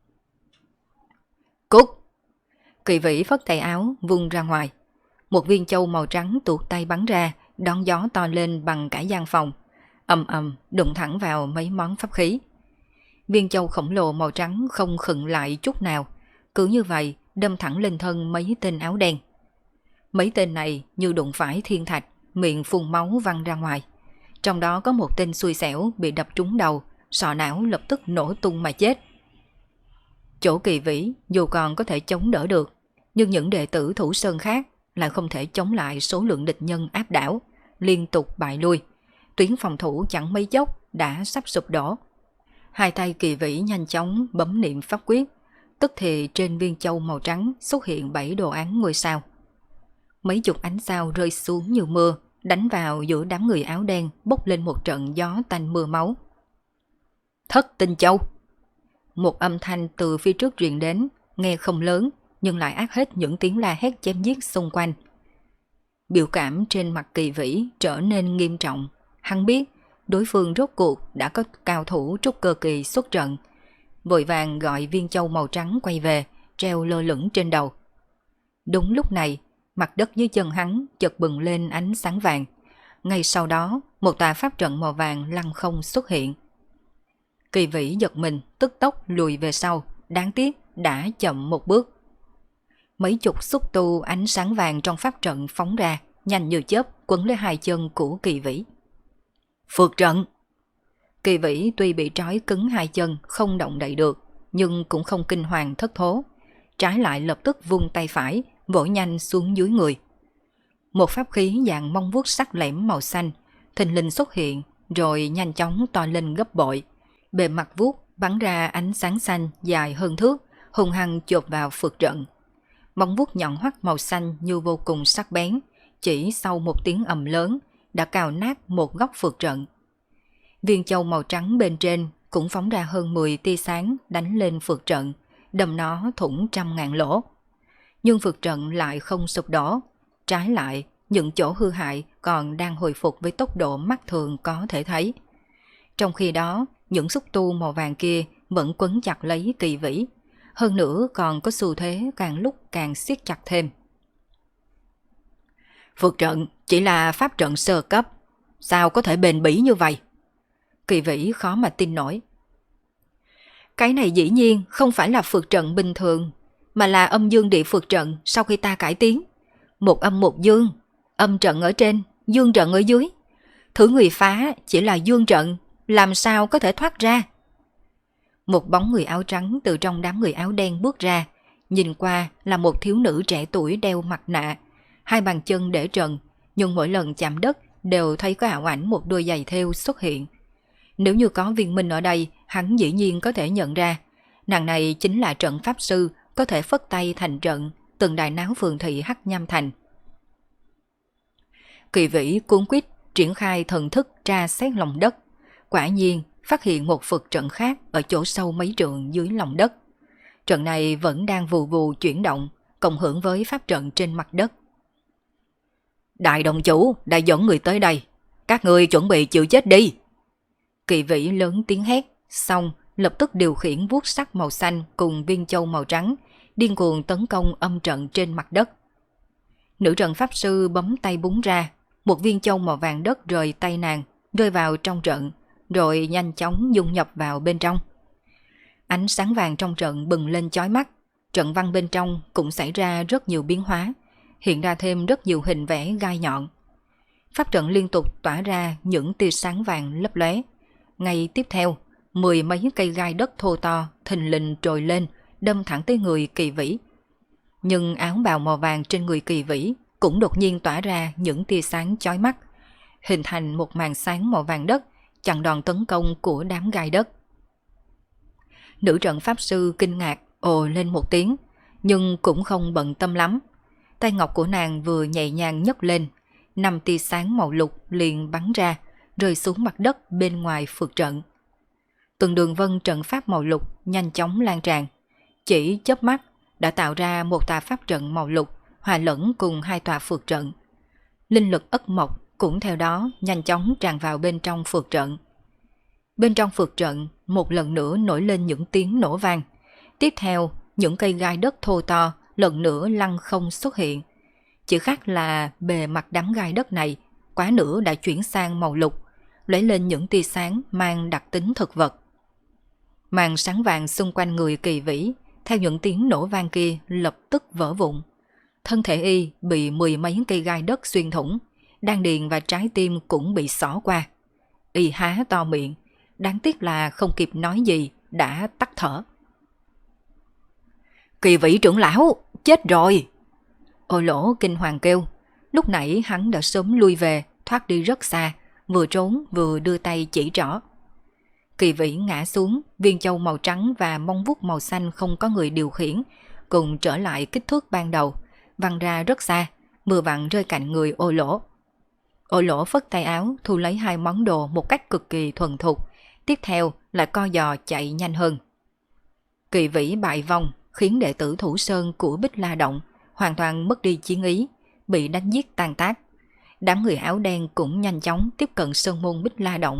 Cút! Kỳ Vĩ phất tay áo vung ra ngoài. Một viên châu màu trắng tuột tay bắn ra, đón gió to lên bằng cả gian phòng, ầm ầm đụng thẳng vào mấy món pháp khí. Viên châu khổng lồ màu trắng không khựng lại chút nào, cứ như vậy đâm thẳng lên thân mấy tên áo đen. Mấy tên này như đụng phải thiên thạch, miệng phun máu văng ra ngoài. Trong đó có một tên xui xẻo bị đập trúng đầu, sọ não lập tức nổ tung mà chết. Chỗ Kỳ Vĩ dù còn có thể chống đỡ được, nhưng những đệ tử Thủ Sơn khác lại không thể chống lại số lượng địch nhân áp đảo, liên tục bại lui. Tuyến phòng thủ chẳng mấy chốc đã sắp sụp đổ. Hai tay Kỳ Vĩ nhanh chóng bấm niệm pháp quyết, tức thì trên viên châu màu trắng xuất hiện 7 đồ án ngôi sao. Mấy chục ánh sao rơi xuống như mưa, đánh vào giữa đám người áo đen, bốc lên một trận gió tanh mưa máu. Thất tinh châu! Một âm thanh từ phía trước truyền đến, nghe không lớn nhưng lại át hết những tiếng la hét chém giết xung quanh. Biểu cảm trên mặt Kỳ Vĩ trở nên nghiêm trọng. Hắn biết đối phương rốt cuộc đã có cao thủ trúc cơ kỳ xuất trận, vội vàng gọi viên châu màu trắng quay về, treo lơ lửng trên đầu. Đúng lúc này, mặt đất dưới chân hắn chợt bừng lên ánh sáng vàng. Ngay sau đó, một tòa pháp trận màu vàng lăng không xuất hiện. Kỳ Vĩ giật mình, tức tốc lùi về sau, đáng tiếc đã chậm một bước. Mấy chục xúc tu ánh sáng vàng trong pháp trận phóng ra, nhanh như chớp quấn lấy hai chân của Kỳ Vĩ. Phược trận! Kỳ Vĩ tuy bị trói cứng hai chân không động đậy được, nhưng cũng không kinh hoàng thất thố. Trái lại lập tức vung tay phải, vỗ nhanh xuống dưới người. Một pháp khí dạng móng vuốt sắc lẻm màu xanh, thình lình xuất hiện, rồi nhanh chóng to lên gấp bội. Bề mặt vuốt bắn ra ánh sáng xanh dài hơn thước, hung hăng chộp vào phược trận. Móng vuốt nhọn hoắt màu xanh như vô cùng sắc bén, chỉ sau một tiếng ầm lớn đã cào nát một góc phược trận. Viên châu màu trắng bên trên cũng phóng ra hơn 10 tia sáng đánh lên phược trận, đâm nó thủng trăm ngàn lỗ. Nhưng phược trận lại không sụp đổ, trái lại những chỗ hư hại còn đang hồi phục với tốc độ mắt thường có thể thấy. Trong khi đó, những xúc tu màu vàng kia vẫn quấn chặt lấy Kỳ Vĩ, hơn nữa còn có xu thế càng lúc càng siết chặt thêm. Phược trận chỉ là pháp trận sơ cấp, sao có thể bền bỉ như vậy? Kỳ Vĩ khó mà tin nổi. Cái này dĩ nhiên không phải là phược trận bình thường, mà là âm dương địa phược trận sau khi ta cải tiến. Một âm một dương, âm trận ở trên, dương trận ở dưới. Thử người phá chỉ là dương trận, làm sao có thể thoát ra? Một bóng người áo trắng từ trong đám người áo đen bước ra, nhìn qua là một thiếu nữ trẻ tuổi đeo mặt nạ, hai bàn chân để trần, nhưng mỗi lần chạm đất đều thấy có ảo ảnh một đôi giày thêu xuất hiện. Nếu như có Viên Minh ở đây, hắn dĩ nhiên có thể nhận ra, nàng này chính là trận pháp sư có thể phất tay thành trận, từng đại náo phường thị Hắc Nham Thành. Kỳ Vĩ cuốn quýt triển khai thần thức tra xét lòng đất, quả nhiên phát hiện một phược trận khác ở chỗ sâu mấy trượng dưới lòng đất. Trận này vẫn đang vù vù chuyển động, cộng hưởng với pháp trận trên mặt đất. Đại đồng chủ đã dẫn người tới đây, các người chuẩn bị chịu chết đi. Kỳ Vĩ lớn tiếng hét, xong lập tức điều khiển vuốt sắc màu xanh cùng viên châu màu trắng, điên cuồng tấn công âm trận trên mặt đất. Nữ trận pháp sư bấm tay búng ra, một viên châu màu vàng đất rời tay nàng, rơi vào trong trận, rồi nhanh chóng dung nhập vào bên trong. Ánh sáng vàng trong trận bừng lên chói mắt, trận văn bên trong cũng xảy ra rất nhiều biến hóa, hiện ra thêm rất nhiều hình vẽ gai nhọn. Pháp trận liên tục tỏa ra những tia sáng vàng lấp lóe. Ngay tiếp theo, 10 mấy cây gai đất thô to thình lình trồi lên, đâm thẳng tới người Kỳ Vĩ. Nhưng áo bào màu vàng trên người Kỳ Vĩ cũng đột nhiên tỏa ra những tia sáng chói mắt, hình thành một màn sáng màu vàng đất chặn đòn tấn công của đám gai đất. Nữ trận pháp sư kinh ngạc ồ lên một tiếng, nhưng cũng không bận tâm lắm. Tay ngọc của nàng vừa nhẹ nhàng nhấc lên, 5 tia sáng màu lục liền bắn ra, rơi xuống mặt đất bên ngoài phược trận. Từng đường vân trận pháp màu lục nhanh chóng lan tràn, chỉ chớp mắt đã tạo ra một tòa pháp trận màu lục hòa lẫn cùng 2 tòa phược trận. Linh lực ất mộc cũng theo đó nhanh chóng tràn vào bên trong phược trận. Bên trong phược trận một lần nữa nổi lên những tiếng nổ vang. Tiếp theo, những cây gai đất thô to lần nữa lăn không xuất hiện. Chỉ khác là bề mặt đám gai đất này quá nửa đã chuyển sang màu lục, lóe lên những tia sáng mang đặc tính thực vật. Màn sáng vàng xung quanh người Kỳ Vĩ theo những tiếng nổ vang kia lập tức vỡ vụn. Thân thể y bị 10 mấy cây gai đất xuyên thủng, đan điền và trái tim cũng bị xỏ qua. Y há to miệng, đáng tiếc là không kịp nói gì đã tắt thở. Kỳ Vĩ trưởng lão, chết rồi! Ô Lỗ kinh hoàng kêu. Lúc nãy hắn đã sớm lui về, thoát đi rất xa, vừa trốn vừa đưa tay chỉ trỏ. Kỳ Vĩ ngã xuống, viên châu màu trắng và mông vuốt màu xanh không có người điều khiển, cùng trở lại kích thước ban đầu, văng ra rất xa, vừa vặn rơi cạnh người Ô Lỗ. Ô Lỗ phất tay áo thu lấy 2 món đồ một cách cực kỳ thuần thục, tiếp theo lại co giò chạy nhanh hơn. Kỳ Vĩ bại vong khiến đệ tử Thủ Sơn của Bích La Động hoàn toàn mất đi chiến ý, bị đánh giết tan tác. Đám người áo đen cũng nhanh chóng tiếp cận sơn môn Bích La Động.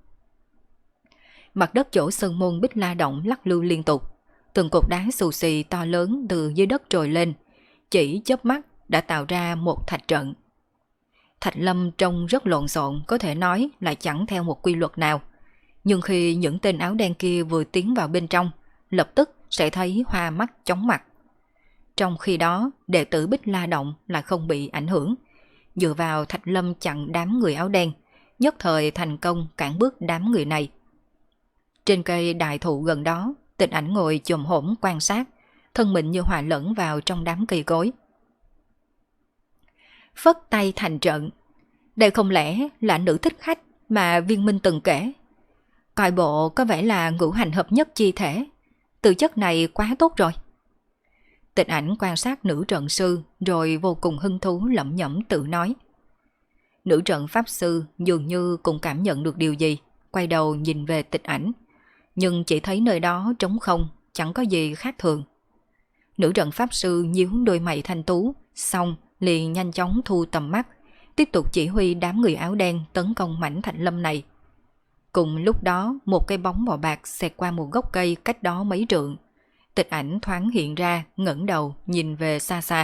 Mặt đất chỗ sơn môn Bích La Động lắc lư liên tục, từng cột đá xù xì to lớn từ dưới đất trồi lên, chỉ chớp mắt đã tạo ra một thạch trận. Thạch lâm trông rất lộn xộn, có thể nói là chẳng theo một quy luật nào. Nhưng khi những tên áo đen kia vừa tiến vào bên trong, lập tức sẽ thấy hoa mắt chóng mặt. Trong khi đó, đệ tử Bích La Động là không bị ảnh hưởng. Dựa vào thạch lâm chặn đám người áo đen, nhất thời thành công cản bước đám người này. Trên cây đại thụ gần đó, Tịch Ảnh ngồi chồm hổm quan sát, thân mình như hòa lẫn vào trong đám cây cối. Phất tay thành trận. Đây không lẽ là nữ thích khách mà Viên Minh từng kể? Coi bộ có vẻ là ngũ hành hợp nhất chi thể. Từ chất này quá tốt rồi. Tịch Ảnh quan sát nữ trận sư rồi vô cùng hứng thú lẩm nhẩm tự nói. Nữ trận pháp sư dường như cũng cảm nhận được điều gì, quay đầu nhìn về Tịch Ảnh, nhưng chỉ thấy nơi đó trống không, chẳng có gì khác thường. Nữ trận pháp sư nhíu đôi mày thanh tú, xong liền nhanh chóng thu tầm mắt, tiếp tục chỉ huy đám người áo đen tấn công mảnh thạch lâm này. Cùng lúc đó, một cây bóng màu bạc xẹt qua một gốc cây cách đó mấy trượng. Tịch Ảnh thoáng hiện ra, ngẩng đầu nhìn về xa xa.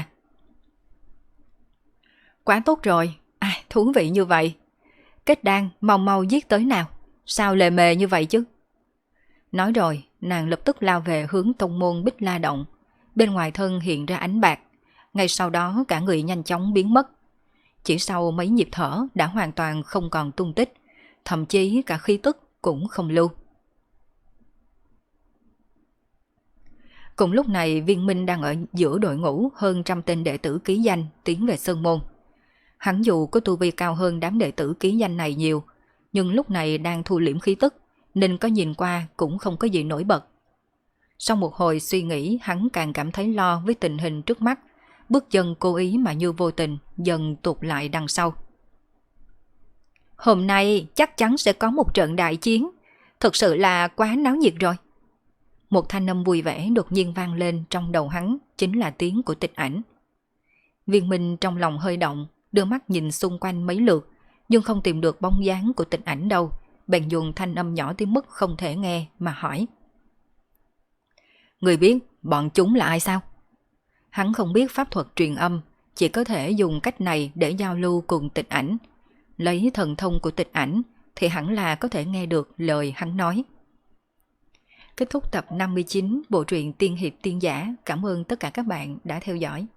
Quá tốt rồi, thú vị như vậy. Kết đan, mau mau giết tới nào, sao lề mề như vậy chứ? Nói rồi, nàng lập tức lao về hướng tông môn Bích La Động. Bên ngoài thân hiện ra ánh bạc, ngay sau đó cả người nhanh chóng biến mất. Chỉ sau mấy nhịp thở đã hoàn toàn không còn tung tích, thậm chí cả khí tức cũng không lưu. Cùng lúc này, Viên Minh đang ở giữa đội ngũ hơn 100 tên đệ tử ký danh tiến về sơn môn. Hắn dù có tu vi cao hơn đám đệ tử ký danh này nhiều, nhưng lúc này đang thu liễm khí tức, nên có nhìn qua cũng không có gì nổi bật. Sau một hồi suy nghĩ, hắn càng cảm thấy lo với tình hình trước mắt, bước chân cố ý mà như vô tình dần tụt lại đằng sau. Hôm nay chắc chắn sẽ có một trận đại chiến, thực sự là quá náo nhiệt rồi. Một thanh âm vui vẻ đột nhiên vang lên trong đầu hắn, chính là tiếng của Tịch Ảnh. Viên Minh trong lòng hơi động, đưa mắt nhìn xung quanh mấy lượt, nhưng không tìm được bóng dáng của Tịch Ảnh đâu, bèn dùng thanh âm nhỏ tới mức không thể nghe mà hỏi. Người biết bọn chúng là ai sao? Hắn không biết pháp thuật truyền âm, chỉ có thể dùng cách này để giao lưu cùng Tịch Ảnh. Lấy thần thông của Tịch Ảnh, thì hẳn là có thể nghe được lời hắn nói. Kết thúc tập 59 bộ truyện Tiên Hiệp Tiên Giả. Cảm ơn tất cả các bạn đã theo dõi.